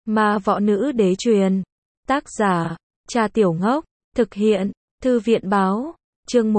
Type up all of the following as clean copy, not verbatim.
Ma võ nữ đế truyền. Tác giả, Trà Tiểu Ngốc. Thực hiện, Thư viện báo. Chương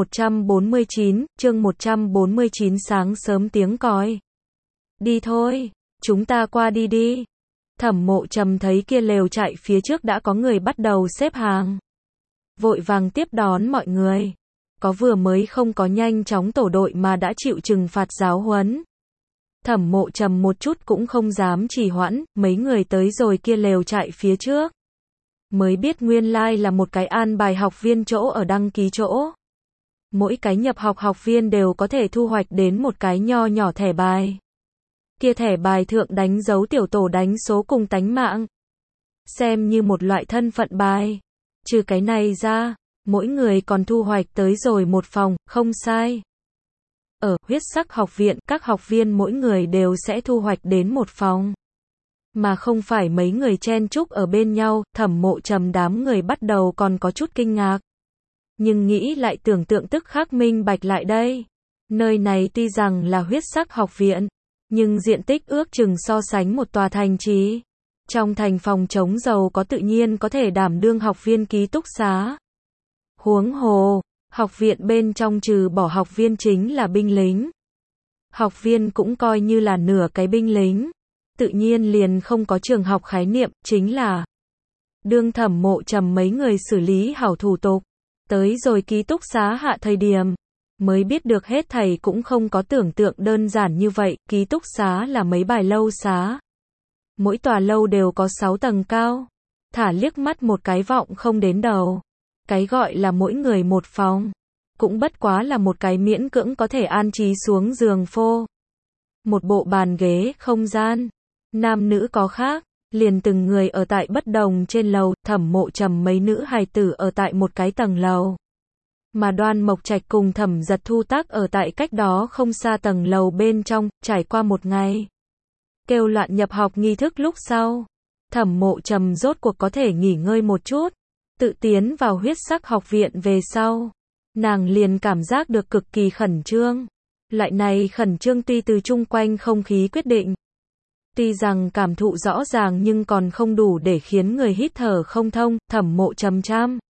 149, sáng sớm tiếng còi. Đi thôi, chúng ta qua đi đi. Thẩm Mộ Trầm thấy kia lều trại phía trước đã có người bắt đầu xếp hàng. Vội vàng tiếp đón mọi người. Có vừa mới không có nhanh chóng tổ đội mà đã chịu trừng phạt giáo huấn. Thẩm Mộ Trầm một chút cũng không dám trì hoãn, mấy người tới rồi kia lều trại phía trước. Mới biết nguyên lai là một cái an bài học viên chỗ ở đăng ký chỗ. Mỗi cái nhập học học viên đều có thể thu hoạch đến một cái nho nhỏ thẻ bài. Kia thẻ bài thượng đánh dấu tiểu tổ đánh số cùng tánh mạng. Xem như một loại thân phận bài. Trừ cái này ra, mỗi người còn thu hoạch tới rồi một phòng, không sai. Ở huyết sắc học viện, các học viên mỗi người đều sẽ thu hoạch đến một phòng. Mà không phải mấy người chen chúc ở bên nhau. Thẩm Mộ Trầm đám người bắt đầu còn có chút kinh ngạc. Nhưng nghĩ lại tưởng tượng tức khắc minh bạch lại đây. Nơi này tuy rằng là huyết sắc học viện, nhưng diện tích ước chừng so sánh một tòa thành trì. Trong thành phòng chống dầu có tự nhiên có thể đảm đương học viên ký túc xá. Huống hồ, học viện bên trong trừ bỏ học viên chính là binh lính. Học viên cũng coi như là nửa cái binh lính. Tự nhiên liền không có trường học khái niệm, chính là đương Thẩm Mộ Trầm mấy người xử lý hảo thủ tục. Tới rồi ký túc xá hạ thời điểm, mới biết được hết thầy cũng không có tưởng tượng đơn giản như vậy. Ký túc xá là mấy bài lâu xá. Mỗi tòa lâu đều có 6 tầng cao. Thả liếc mắt một cái vọng không đến đầu. Cái gọi là mỗi người một phòng, cũng bất quá là một cái miễn cưỡng có thể an trí xuống giường phô. Một bộ bàn ghế, không gian. Nam nữ có khác, liền từng người ở tại bất đồng trên lầu. Thẩm Mộ Trầm mấy nữ hài tử ở tại một cái tầng lầu. Mà Đoan Mộc Trạch cùng Thẩm Giật Thu tác ở tại cách đó không xa tầng lầu bên trong. Trải qua một ngày kêu loạn nhập học nghi thức lúc sau, Thẩm Mộ Trầm rốt cuộc có thể nghỉ ngơi một chút. Tự tiến vào huyết sắc học viện về sau, nàng liền cảm giác được cực kỳ khẩn trương. Loại này khẩn trương tuy từ chung quanh không khí quyết định. Tuy rằng cảm thụ rõ ràng nhưng còn không đủ để khiến người hít thở không thông. Thẩm Mộ Trầm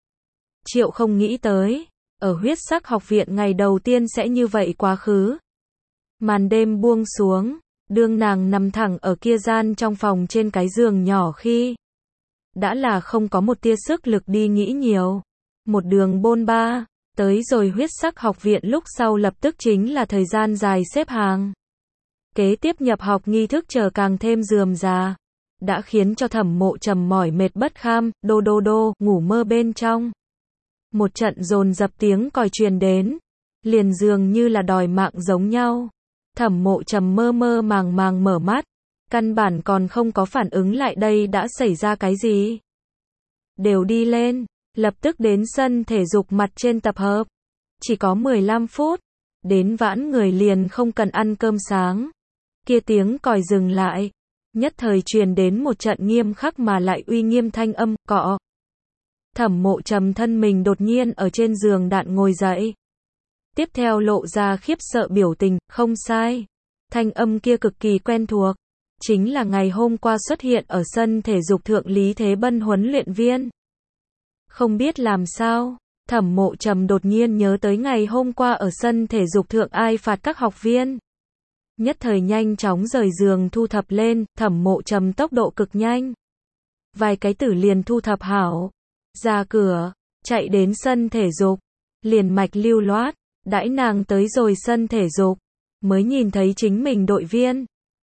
triệu không nghĩ tới, ở huyết sắc học viện ngày đầu tiên sẽ như vậy quá khứ. Màn đêm buông xuống, đương nàng nằm thẳng ở kia gian trong phòng trên cái giường nhỏ khi đã là không có một tia sức lực đi nghĩ nhiều. Một đường bôn ba, tới rồi huyết sắc học viện lúc sau lập tức chính là thời gian dài xếp hàng. Kế tiếp nhập học nghi thức chờ càng thêm rườm rà, đã khiến cho Thẩm Mộ Trầm mỏi mệt bất kham. Đô đô đô, ngủ mơ bên trong. Một trận dồn dập tiếng còi truyền đến, liền dường như là đòi mạng giống nhau. Thẩm Mộ Trầm mơ mơ màng màng mở mắt, căn bản còn không có phản ứng lại đây đã xảy ra cái gì. Đều đi lên, lập tức đến sân thể dục mặt trên tập hợp. Chỉ có 15 phút, đến vãn người liền không cần ăn cơm sáng. Kia tiếng còi dừng lại, nhất thời truyền đến một trận nghiêm khắc mà lại uy nghiêm thanh âm, cọ. Thẩm Mộ Trầm thân mình đột nhiên ở trên giường đạn ngồi dậy. Tiếp theo lộ ra khiếp sợ biểu tình. Không sai, thanh âm kia cực kỳ quen thuộc. Chính là ngày hôm qua xuất hiện ở sân thể dục thượng Lý Thế Bân huấn luyện viên. Không biết làm sao, Thẩm Mộ Trầm đột nhiên nhớ tới ngày hôm qua ở sân thể dục thượng ai phạt các học viên. Nhất thời nhanh chóng rời giường thu thập lên. Thẩm Mộ Trầm tốc độ cực nhanh, vài cái tử liền thu thập hảo. Ra cửa, chạy đến sân thể dục, liền mạch lưu loát. Đãi nàng tới rồi sân thể dục, mới nhìn thấy chính mình đội viên.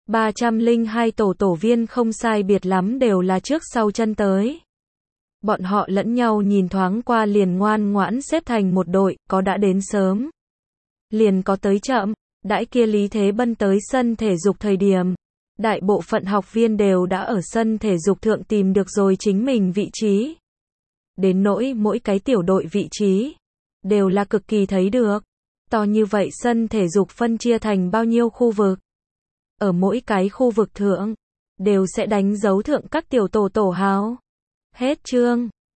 302 tổ viên không sai biệt lắm đều là trước sau chân tới. Bọn họ lẫn nhau nhìn thoáng qua liền ngoan ngoãn xếp thành một đội, có đã đến sớm, liền có tới chậm. Đãi kia Lý Thế Bân tới sân thể dục thời điểm, đại bộ phận học viên đều đã ở sân thể dục thượng tìm được rồi chính mình vị trí. Đến nỗi mỗi cái tiểu đội vị trí, đều là cực kỳ thấy được. To như vậy sân thể dục phân chia thành bao nhiêu khu vực. Ở mỗi cái khu vực thượng, đều sẽ đánh dấu thượng các tiểu tổ hào. Hết chương.